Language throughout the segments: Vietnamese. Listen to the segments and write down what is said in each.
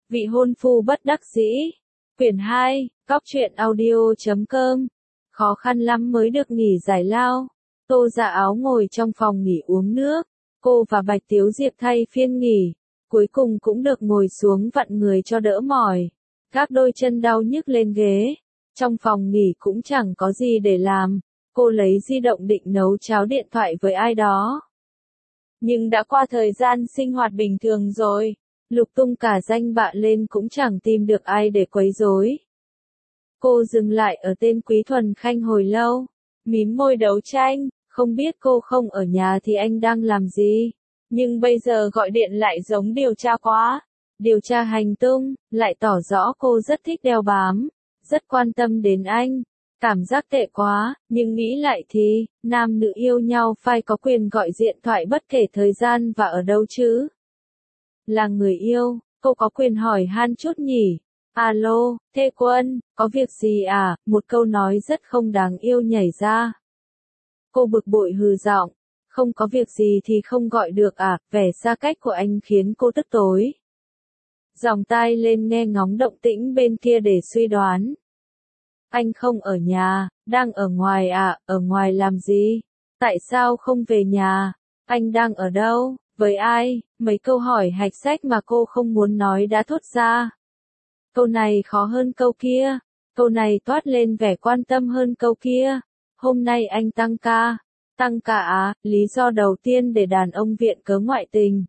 Vị hôn phu bất đắc dĩ. Quyển 2, Cóc truyện audio.com. Khó khăn lắm mới được nghỉ giải lao. Tô Dạ Áo ngồi trong phòng nghỉ uống nước. Cô và Bạch Tiếu Diệp thay phiên nghỉ. Cuối cùng cũng được ngồi xuống vặn người cho đỡ mỏi. Các đôi chân đau nhức lên ghế. Trong phòng nghỉ cũng chẳng có gì để làm. Cô lấy di động định nấu cháo điện thoại với ai đó. Nhưng đã qua thời gian sinh hoạt bình thường rồi. Lục tung cả danh bạ lên cũng chẳng tìm được ai để quấy rối. Cô dừng lại ở tên Quý Thuần Khanh hồi lâu. Mím môi đấu tranh, không biết cô không ở nhà thì anh đang làm gì. Nhưng bây giờ gọi điện lại giống điều tra quá. Điều tra hành tung, lại tỏ rõ cô rất thích đeo bám. Rất quan tâm đến anh. Cảm giác tệ quá, nhưng nghĩ lại thì, nam nữ yêu nhau phải có quyền gọi điện thoại bất kể thời gian và ở đâu chứ. Là người yêu, cô có quyền hỏi han chút nhỉ. Alo, Thê Quân, có việc gì à? Một câu nói rất không đáng yêu nhảy ra. Cô bực bội hừ giọng, không có việc gì thì không gọi được à? Vẻ xa cách của anh khiến cô tức tối. Dòng tai lên nghe ngóng động tĩnh bên kia để suy đoán. Anh không ở nhà, đang ở ngoài à? Ở ngoài làm gì? Tại sao không về nhà? Anh đang ở đâu? Với ai? Mấy câu hỏi hạch sách mà cô không muốn nói đã thốt ra. Câu này khó hơn câu kia. Câu này toát lên vẻ quan tâm hơn câu kia. Hôm nay anh tăng ca. Tăng ca à? Lý do đầu tiên để đàn ông viện cớ ngoại tình.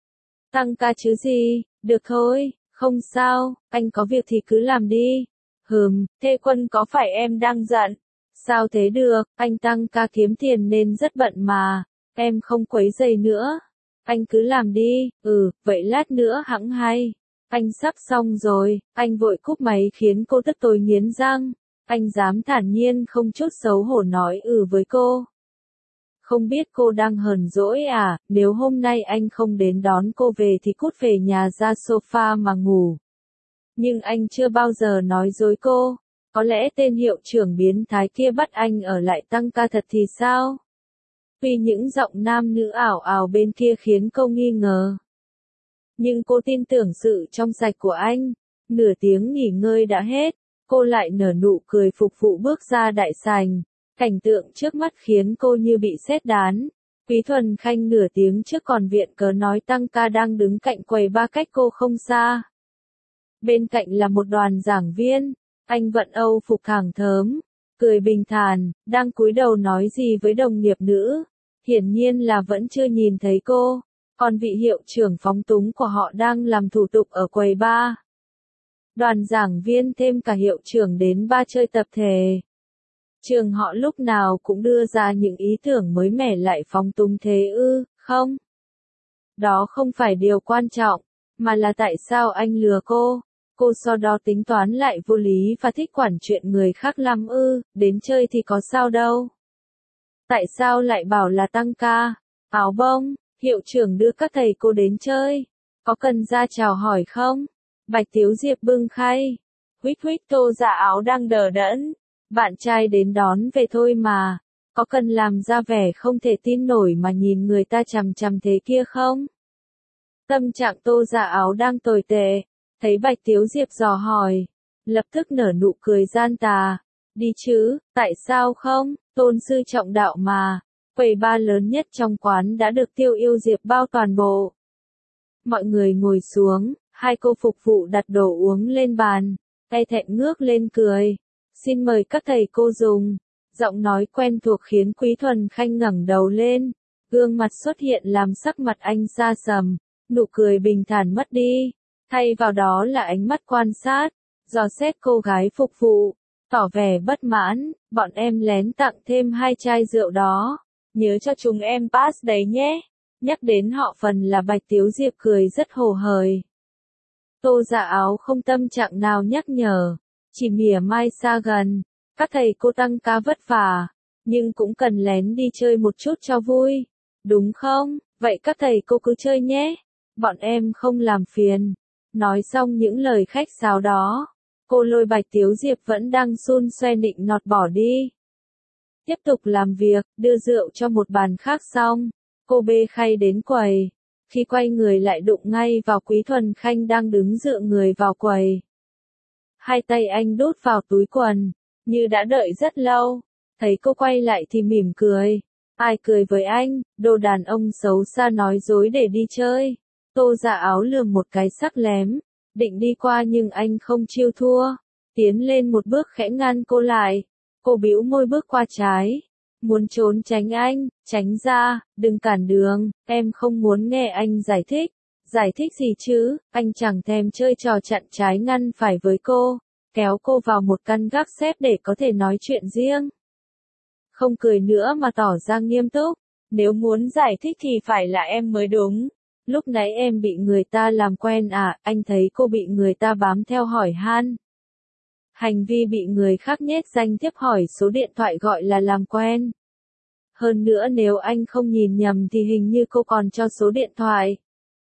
Tăng ca chứ gì? Được thôi, không sao, anh có việc thì cứ làm đi. Thê Quân có phải em đang giận? Sao thế được, anh tăng ca kiếm tiền nên rất bận mà. Em không quấy rầy nữa. Anh cứ làm đi, vậy lát nữa hẵng hay. Anh sắp xong rồi, anh vội cúp máy khiến cô tức tối nghiến răng. Anh dám thản nhiên không chút xấu hổ nói với cô. Không biết cô đang hờn dỗi à, nếu hôm nay anh không đến đón cô về thì cút về nhà ra sofa mà ngủ. Nhưng anh chưa bao giờ nói dối cô. Có lẽ tên hiệu trưởng biến thái kia bắt anh ở lại tăng ca thật thì sao? Vì những giọng nam nữ ảo ảo bên kia khiến cô nghi ngờ. Nhưng cô tin tưởng sự trong sạch của anh. Nửa tiếng nghỉ ngơi đã hết, cô lại nở nụ cười phục vụ bước ra đại sảnh. Cảnh tượng trước mắt khiến cô như bị sét đánh. Quý Thuần Khanh nửa tiếng trước còn viện cớ nói tăng ca đang đứng cạnh quầy ba cách cô không xa. Bên cạnh là một đoàn giảng viên, anh vận Âu phục thẳng thớm, cười bình thản, đang cúi đầu nói gì với đồng nghiệp nữ. Hiển nhiên là vẫn chưa nhìn thấy cô, còn vị hiệu trưởng phóng túng của họ đang làm thủ tục ở quầy bar. Đoàn giảng viên thêm cả hiệu trưởng đến ba chơi tập thể. Trường họ lúc nào cũng đưa ra những ý tưởng mới mẻ lại phóng túng thế không? Đó không phải điều quan trọng, mà là tại sao anh lừa cô. Cô sau đó tính toán lại vô lý và thích quản chuyện người khác lắm đến chơi thì có sao đâu. Tại sao lại bảo là tăng ca, áo bông, hiệu trưởng đưa các thầy cô đến chơi. Có cần ra chào hỏi không? Bạch Tiếu Diệp bưng khay. Huých Tô Dạ Áo đang đờ đẫn. Bạn trai đến đón về thôi mà. Có cần làm ra vẻ không thể tin nổi mà nhìn người ta chằm chằm thế kia không? Tâm trạng Tô Dạ Áo đang tồi tệ. Thấy Bạch Tiếu Diệp dò hỏi. Lập tức nở nụ cười gian tà. Đi chứ, tại sao không? Tôn sư trọng đạo mà. Quầy bar lớn nhất trong quán đã được Tiêu Yêu Diệp bao toàn bộ. Mọi người ngồi xuống, hai cô phục vụ đặt đồ uống lên bàn. E thẹn ngước lên cười. Xin mời các thầy cô dùng. Giọng nói quen thuộc khiến Quý Thuần Khanh ngẩng đầu lên. Gương mặt xuất hiện làm sắc mặt anh xa sầm. Nụ cười bình thản mất đi. Thay vào đó là ánh mắt quan sát. Dò xét cô gái phục vụ. Tỏ vẻ bất mãn. Bọn em lén tặng thêm 2 chai rượu đó. Nhớ cho chúng em pass đấy nhé. Nhắc đến họ phần là Bạch Tiếu Diệp cười rất hồ hởi. Tô Dạ Áo không tâm trạng nào nhắc nhở. Chỉ mỉa mai xa gần. Các thầy cô tăng ca vất vả. Nhưng cũng cần lén đi chơi một chút cho vui. Đúng không? Vậy các thầy cô cứ chơi nhé. Bọn em không làm phiền. Nói xong những lời khách sáo đó. Cô lôi Bạch Tiếu Diệp vẫn đang xun xoe nịnh nọt bỏ đi. Tiếp tục làm việc, đưa rượu cho một bàn khác xong. Cô bê khay đến quầy. Khi quay người lại đụng ngay vào Quý Thuần Khanh đang đứng dựa người vào quầy. Hai tay anh đút vào túi quần, như đã đợi rất lâu. Thấy cô quay lại thì mỉm cười. Ai cười với anh, đồ đàn ông xấu xa nói dối để đi chơi. Tô Dạ Áo lườm một cái sắc lém, định đi qua nhưng anh không chịu thua. Tiến lên một bước khẽ ngăn cô lại. Cô bĩu môi bước qua trái. Muốn trốn tránh anh, tránh ra, đừng cản đường, em không muốn nghe anh giải thích. Giải thích gì chứ, anh chẳng thèm chơi trò chặn trái ngăn phải với cô. Kéo cô vào một căn gác xếp để có thể nói chuyện riêng. Không cười nữa mà tỏ ra nghiêm túc. Nếu muốn giải thích thì phải là em mới đúng. Lúc nãy em bị người ta làm quen à, anh thấy cô bị người ta bám theo hỏi han. Hành vi bị người khác nhét danh thiếp hỏi số điện thoại gọi là làm quen. Hơn nữa nếu anh không nhìn nhầm thì hình như cô còn cho số điện thoại.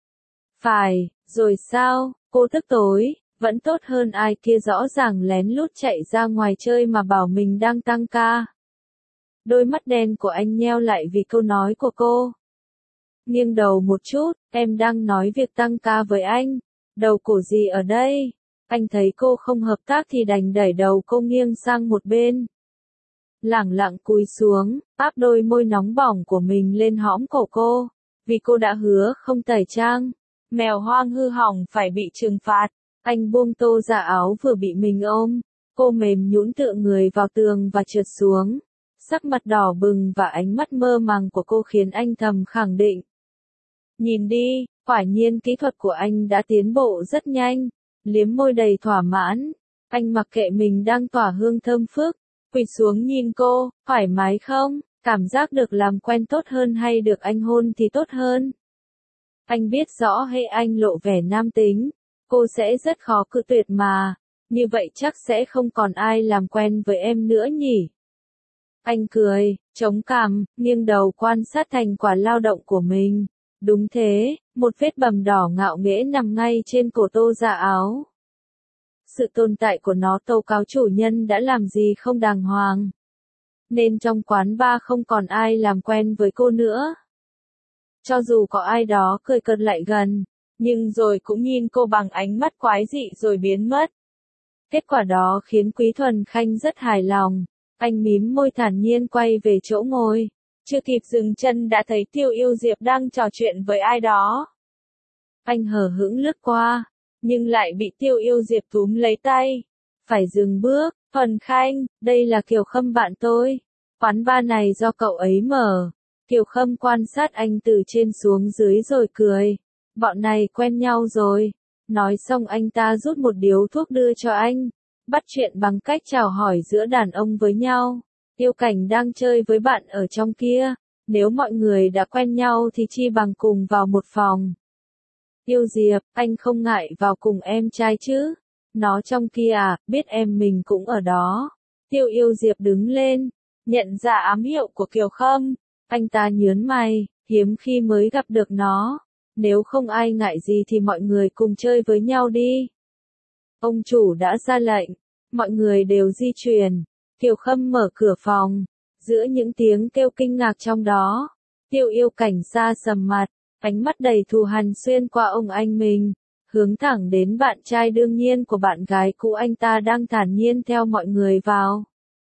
Phải, rồi sao, cô tức tối, vẫn tốt hơn ai kia rõ ràng lén lút chạy ra ngoài chơi mà bảo mình đang tăng ca. Đôi mắt đen của anh nheo lại vì câu nói của cô. Nghiêng đầu một chút, em đang nói việc tăng ca với anh. Đầu cổ gì ở đây? Anh thấy cô không hợp tác thì đành đẩy đầu cô nghiêng sang một bên. Lẳng lặng cúi xuống, áp đôi môi nóng bỏng của mình lên hõm cổ cô. Vì cô đã hứa không tẩy trang. Mèo hoang hư hỏng phải bị trừng phạt. Anh buông Tô Dạ Áo vừa bị mình ôm. Cô mềm nhũn tựa người vào tường và trượt xuống. Sắc mặt đỏ bừng và ánh mắt mơ màng của cô khiến anh thầm khẳng định. Nhìn đi, quả nhiên kỹ thuật của anh đã tiến bộ rất nhanh. Liếm môi đầy thỏa mãn. Anh mặc kệ mình đang tỏa hương thơm phức. Quỳ xuống nhìn cô, thoải mái không? Cảm giác được làm quen tốt hơn hay được anh hôn thì tốt hơn? Anh biết rõ hệ anh lộ vẻ nam tính, cô sẽ rất khó cự tuyệt mà. Như vậy chắc sẽ không còn ai làm quen với em nữa nhỉ? Anh cười, chống cằm, nghiêng đầu quan sát thành quả lao động của mình. Đúng thế, một vết bầm đỏ ngạo nghễ nằm ngay trên cổ Tô Dạ Áo. Sự tồn tại của nó tố cáo chủ nhân đã làm gì không đàng hoàng. Nên trong quán bar không còn ai làm quen với cô nữa. Cho dù có ai đó cười cợt lại gần, nhưng rồi cũng nhìn cô bằng ánh mắt quái dị rồi biến mất. Kết quả đó khiến Quý Thuần Khanh rất hài lòng. Anh mím môi thản nhiên quay về chỗ ngồi. Chưa kịp dừng chân đã thấy Tiêu Yêu Diệp đang trò chuyện với ai đó. Anh hờ hững lướt qua, nhưng lại bị Tiêu Yêu Diệp túm lấy tay. Phải dừng bước, Thuần Khanh, đây là Kiều Khâm bạn tôi. Quán bar này do cậu ấy mở. Kiều Khâm quan sát anh từ trên xuống dưới rồi cười. Bọn này quen nhau rồi. Nói xong anh ta rút một điếu thuốc đưa cho anh. Bắt chuyện bằng cách chào hỏi giữa đàn ông với nhau. Tiêu Cảnh đang chơi với bạn ở trong kia. Nếu mọi người đã quen nhau thì chi bằng cùng vào một phòng. Tiêu Diệp, anh không ngại vào cùng em trai chứ? Nó trong kia à, biết em mình cũng ở đó. Tiêu Yêu Diệp đứng lên, nhận ra ám hiệu của Kiều Khâm. Anh ta nhớn mày, hiếm khi mới gặp được nó. Nếu không ai ngại gì thì mọi người cùng chơi với nhau đi. Ông chủ đã ra lệnh, mọi người đều di chuyển. Kiều Khâm mở cửa phòng, giữa những tiếng kêu kinh ngạc trong đó. Tiêu Yêu Cảnh xa sầm mặt, ánh mắt đầy thù hằn xuyên qua ông anh mình, hướng thẳng đến bạn trai đương nhiên của bạn gái cũ anh ta đang thản nhiên theo mọi người vào.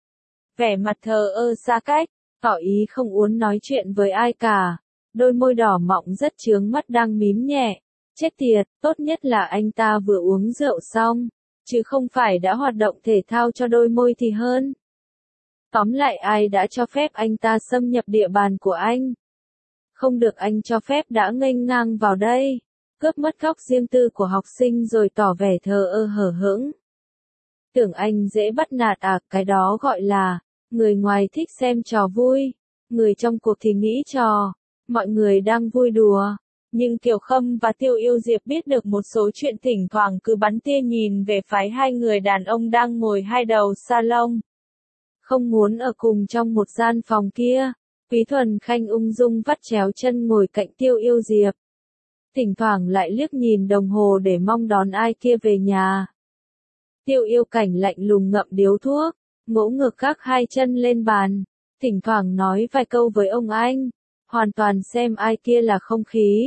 Vẻ mặt thờ ơ xa cách, tỏ ý không muốn nói chuyện với ai cả. Đôi môi đỏ mọng rất chướng mắt đang mím nhẹ. Chết tiệt, tốt nhất là anh ta vừa uống rượu xong, chứ không phải đã hoạt động thể thao cho đôi môi thì hơn. Tóm lại ai đã cho phép anh ta xâm nhập địa bàn của anh? Không được anh cho phép đã nghênh ngang vào đây, cướp mất góc riêng tư của học sinh rồi tỏ vẻ thờ ơ hở hững. Tưởng anh dễ bắt nạt à, cái đó gọi là, người ngoài thích xem trò vui, người trong cuộc thì nghĩ trò, mọi người đang vui đùa. Nhưng Kiều Khâm và Tiêu Yêu Diệp biết được một số chuyện thỉnh thoảng cứ bắn tia nhìn về phái hai người đàn ông đang ngồi hai đầu salon. Không muốn ở cùng trong một gian phòng kia. Quý Thuần Khanh ung dung vắt chéo chân ngồi cạnh Tiêu Yêu Diệp. Thỉnh thoảng lại liếc nhìn đồng hồ để mong đón ai kia về nhà. Tiêu Yêu Cảnh lạnh lùng ngậm điếu thuốc, ngỗ ngược các hai chân lên bàn. Thỉnh thoảng nói vài câu với ông anh. Hoàn toàn xem ai kia là không khí.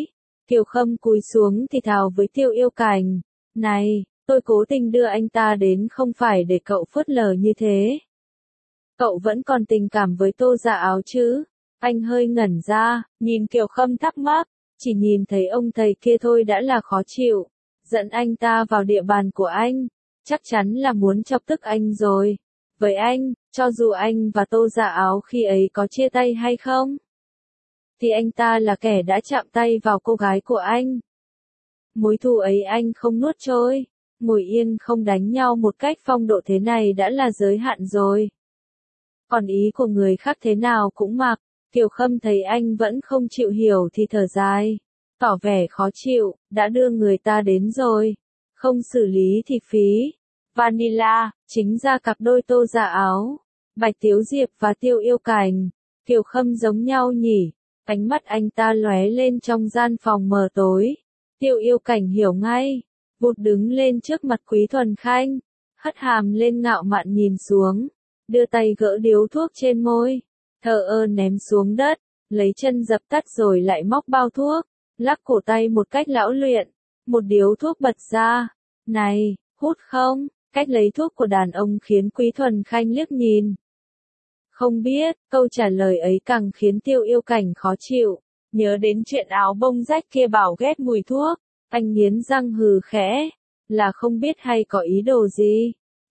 Kiều Khâm cúi xuống thì thào với Tiêu Yêu Cảnh, này, tôi cố tình đưa anh ta đến không phải để cậu phớt lờ như thế. Cậu vẫn còn tình cảm với Tô Dạ Áo chứ? Anh hơi ngẩn ra, nhìn Kiều Khâm thắc mắc, chỉ nhìn thấy ông thầy kia thôi đã là khó chịu. Dẫn anh ta vào địa bàn của anh, chắc chắn là muốn chọc tức anh rồi. Với anh, cho dù anh và Tô Dạ Áo khi ấy có chia tay hay không, thì anh ta là kẻ đã chạm tay vào cô gái của anh. Mối thù ấy anh không nuốt trôi, ngồi yên không đánh nhau một cách phong độ thế này đã là giới hạn rồi. Còn ý của người khác thế nào cũng mặc, Kiều Khâm thấy anh vẫn không chịu hiểu thì thở dài, tỏ vẻ khó chịu, đã đưa người ta đến rồi, không xử lý thì phí. Vanilla, chính ra cặp đôi Tô Dạ Áo, Bạch Tiếu Diệp và Tiêu Yêu Cảnh, Kiều Khâm giống nhau nhỉ, ánh mắt anh ta lóe lên trong gian phòng mờ tối. Tiêu Yêu Cảnh hiểu ngay, vụt đứng lên trước mặt Quý Thuần Khanh, hất hàm lên ngạo mạn nhìn xuống, đưa tay gỡ điếu thuốc trên môi, thờ ơ ném xuống đất, lấy chân dập tắt rồi lại móc bao thuốc, lắc cổ tay một cách lão luyện, một điếu thuốc bật ra, này, hút không? Cách lấy thuốc của đàn ông khiến Quý Thuần Khanh liếc nhìn. Không biết, câu trả lời ấy càng khiến Tiêu Yêu Cảnh khó chịu, nhớ đến chuyện áo bông rách kia bảo ghét mùi thuốc, anh nghiến răng hừ khẽ, là không biết hay có ý đồ gì.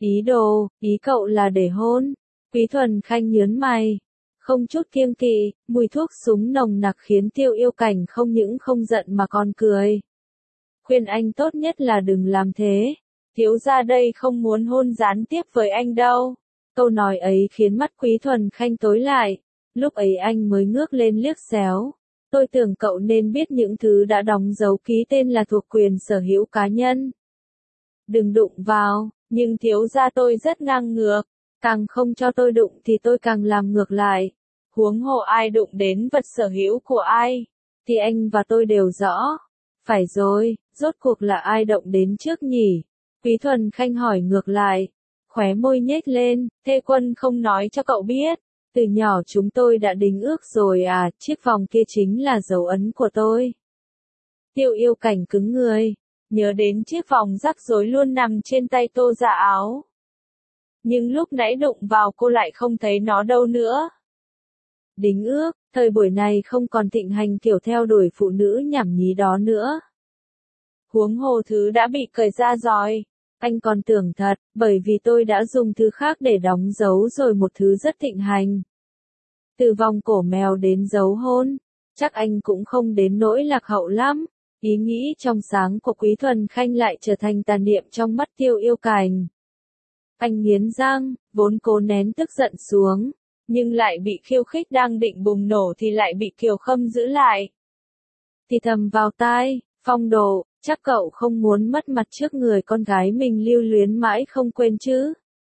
Ý cậu là để hôn. Quý Thuần Khanh nhớn mày, không chút kiêng kỵ, mùi thuốc súng nồng nặc khiến Tiêu Yêu Cảnh không những không giận mà còn cười. Khuyên anh tốt nhất là đừng làm thế. Thiếu gia đây không muốn hôn gián tiếp với anh đâu. Câu nói ấy khiến mắt Quý Thuần Khanh tối lại. Lúc ấy anh mới ngước lên liếc xéo. Tôi tưởng cậu nên biết những thứ đã đóng dấu ký tên là thuộc quyền sở hữu cá nhân. Đừng đụng vào, nhưng thiếu gia tôi rất ngang ngược. Càng không cho tôi đụng thì tôi càng làm ngược lại. Huống hồ ai đụng đến vật sở hữu của ai, thì anh và tôi đều rõ. Phải rồi, rốt cuộc là ai động đến trước nhỉ? Quý Thuần Khanh hỏi ngược lại, khóe môi nhếch lên, Thê Quân không nói cho cậu biết, từ nhỏ chúng tôi đã đính ước rồi à, chiếc vòng kia chính là dấu ấn của tôi. Tiêu Yêu Cảnh cứng người, nhớ đến chiếc vòng rắc rối luôn nằm trên tay Tô Dạ Áo. Nhưng lúc nãy đụng vào cô lại không thấy nó đâu nữa. Đính ước, thời buổi này không còn thịnh hành kiểu theo đuổi phụ nữ nhảm nhí đó nữa. Huống hồ thứ đã bị cởi ra rồi. Anh còn tưởng thật, bởi vì tôi đã dùng thứ khác để đóng dấu rồi một thứ rất thịnh hành. Từ vòng cổ mèo đến dấu hôn, chắc anh cũng không đến nỗi lạc hậu lắm. Ý nghĩ trong sáng của Quý Thuần Khanh lại trở thành tàn niệm trong mắt Tiêu Yêu Cảnh. Anh nghiến răng, vốn cố nén tức giận xuống, nhưng lại bị khiêu khích đang định bùng nổ thì lại bị Kiều Khâm giữ lại. Thì thầm vào tai, Phong Độ, chắc cậu không muốn mất mặt trước người con gái mình lưu luyến mãi không quên chứ.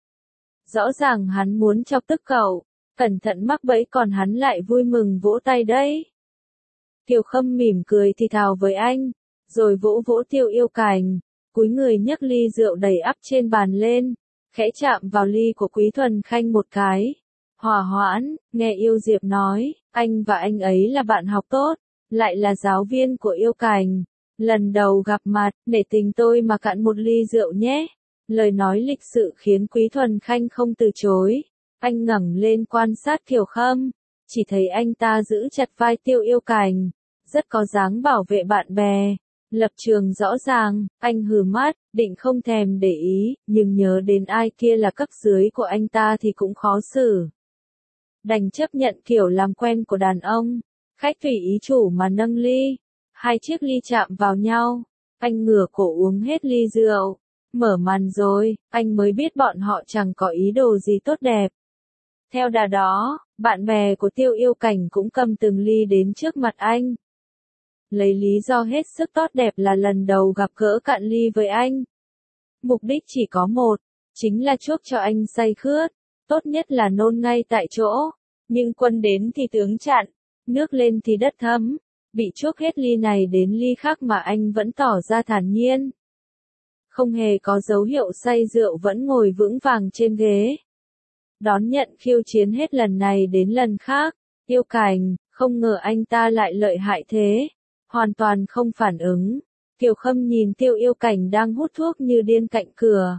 Rõ ràng hắn muốn chọc tức cậu, cẩn thận mắc bẫy còn hắn lại vui mừng vỗ tay đấy. Kiều Khâm mỉm cười thì thào với anh, rồi vỗ vỗ Tiêu Yêu Cảnh, cúi người nhấc ly rượu đầy ắp trên bàn lên, khẽ chạm vào ly của Quý Thuần Khanh một cái. Hòa hoãn, nghe Yêu Diệp nói, anh và anh ấy là bạn học tốt, lại là giáo viên của Yêu Cảnh. Lần đầu gặp mặt, nể tình tôi mà cạn một ly rượu nhé. Lời nói lịch sự khiến Quý Thuần Khanh không từ chối. Anh ngẩng lên quan sát Kiều Khâm, chỉ thấy anh ta giữ chặt vai Tiêu Yêu Cảnh, rất có dáng bảo vệ bạn bè. Lập trường rõ ràng, anh hừ mắt, định không thèm để ý, nhưng nhớ đến ai kia là cấp dưới của anh ta thì cũng khó xử. Đành chấp nhận kiểu làm quen của đàn ông, khách tùy ý chủ mà nâng ly. Hai chiếc ly chạm vào nhau, anh ngửa cổ uống hết ly rượu. Mở màn rồi, anh mới biết bọn họ chẳng có ý đồ gì tốt đẹp. Theo đà đó, bạn bè của Tiêu Yêu Cảnh cũng cầm từng ly đến trước mặt anh. Lấy lý do hết sức tốt đẹp là lần đầu gặp gỡ cạn ly với anh. Mục đích chỉ có một, chính là chuốc cho anh say khướt, tốt nhất là nôn ngay tại chỗ. Nhưng quân đến thì tướng chặn, nước lên thì đất thấm. Bị chuốc hết ly này đến ly khác mà anh vẫn tỏ ra thản nhiên. Không hề có dấu hiệu say rượu vẫn ngồi vững vàng trên ghế. Đón nhận khiêu chiến hết lần này đến lần khác. Yêu Cảnh, không ngờ anh ta lại lợi hại thế. hoàn toàn không phản ứng. Kiều Khâm nhìn Tiêu Yêu Cảnh đang hút thuốc như điên cạnh cửa.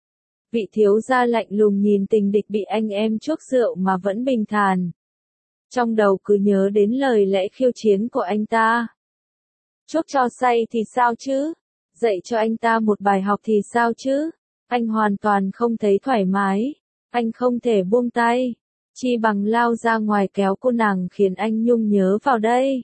Vị thiếu gia lạnh lùng nhìn tình địch bị anh em chuốc rượu mà vẫn bình thản. Trong đầu cứ nhớ đến lời lẽ khiêu chiến của anh ta. Chuốc cho say thì sao chứ? Dạy cho anh ta một bài học thì sao chứ? Anh hoàn toàn không thấy thoải mái. Anh không thể buông tay. Chi bằng lao ra ngoài kéo cô nàng khiến anh nhung nhớ vào đây.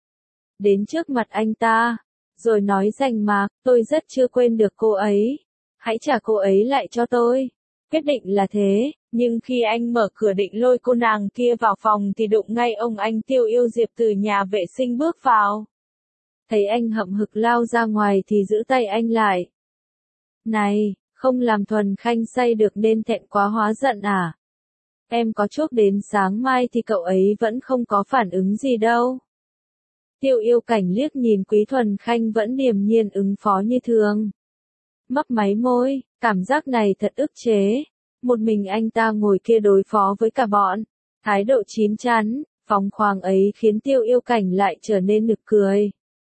Đến trước mặt anh ta. Rồi nói rành mạc, tôi rất chưa quên được cô ấy. Hãy trả cô ấy lại cho tôi. Quyết định là thế, nhưng khi anh mở cửa định lôi cô nàng kia vào phòng thì đụng ngay ông anh Tiêu Yêu Diệp từ nhà vệ sinh bước vào. Thấy anh hậm hực lao ra ngoài thì giữ tay anh lại. Này, không làm Thuần Khanh say được nên thẹn quá hóa giận à? Em có chuốc đến sáng mai thì cậu ấy vẫn không có phản ứng gì đâu. Tiêu Yêu Cảnh liếc nhìn Quý Thuần Khanh vẫn điềm nhiên ứng phó như thường. Mấp máy môi, cảm giác này thật ức chế. Một mình anh ta ngồi kia đối phó với cả bọn. Thái độ chín chắn, phóng khoáng ấy khiến Tiêu Yêu Cảnh lại trở nên nực cười.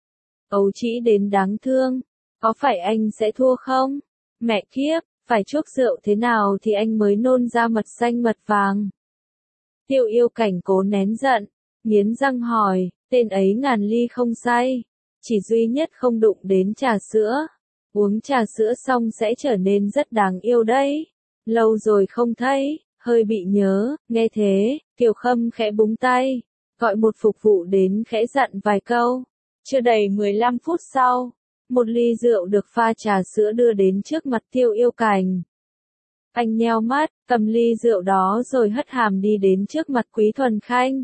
Ấu trĩ đến đáng thương. Có phải anh sẽ thua không? Mẹ kiếp, phải chuốc rượu thế nào thì anh mới nôn ra mật xanh mật vàng. Tiêu Yêu Cảnh cố nén giận, nghiến răng hỏi, tên ấy ngàn ly không say. Chỉ duy nhất không đụng đến trà sữa. Uống trà sữa xong sẽ trở nên rất đáng yêu đấy. Lâu rồi không thấy, hơi bị nhớ, nghe thế, Kiều Khâm khẽ búng tay, gọi một phục vụ đến khẽ dặn vài câu. Chưa đầy 15 phút sau, một ly rượu được pha trà sữa đưa đến trước mặt Tiêu Yêu Cảnh. Anh nheo mắt, cầm ly rượu đó rồi hất hàm đi đến trước mặt Quý Thuần Khanh.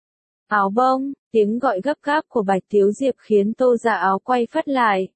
Áo bông, tiếng gọi gấp gáp của Bạch Tiếu Diệp khiến Tô Dạ Áo quay phắt lại.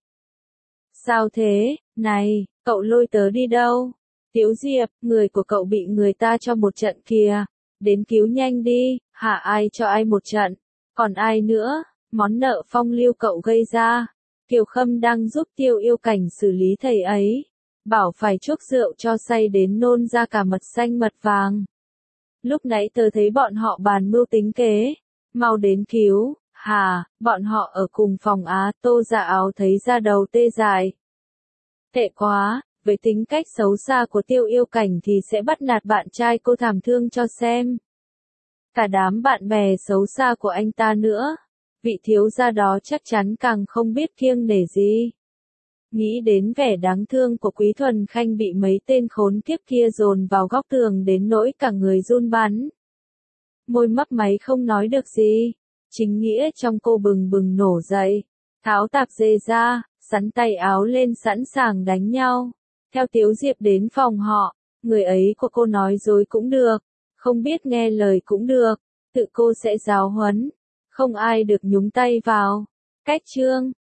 Sao thế, này, cậu lôi tớ đi đâu? Tiếu Diệp, người của cậu bị người ta cho một trận kìa. Đến cứu nhanh đi, hả ai cho ai một trận? Còn ai nữa? Món nợ phong lưu cậu gây ra. Kiều Khâm đang giúp Tiêu Yêu Cảnh xử lý thầy ấy. Bảo phải chuốc rượu cho say đến nôn ra cả mật xanh mật vàng. Lúc nãy tớ thấy bọn họ bàn mưu tính kế. Mau đến cứu, hà, bọn họ ở cùng phòng á. Tô Dạ Áo thấy da đầu tê dại. Tệ quá, với tính cách xấu xa của Tiêu Yêu Cảnh thì sẽ bắt nạt bạn trai cô thảm thương cho xem. Cả đám bạn bè xấu xa của anh ta nữa. Vị thiếu gia đó chắc chắn càng không biết kiêng nể gì. Nghĩ đến vẻ đáng thương của Quý Thuần Khanh bị mấy tên khốn kiếp kia dồn vào góc tường đến nỗi cả người run bắn. Môi mấp máy không nói được gì. Chính nghĩa trong cô bừng bừng nổ dậy. Tháo tạp dề ra, sắn tay áo lên sẵn sàng đánh nhau. Theo Tiếu Diệp đến phòng họ, người ấy của cô nói dối cũng được. Không biết nghe lời cũng được. Tự cô sẽ giáo huấn. Không ai được nhúng tay vào. Cách chương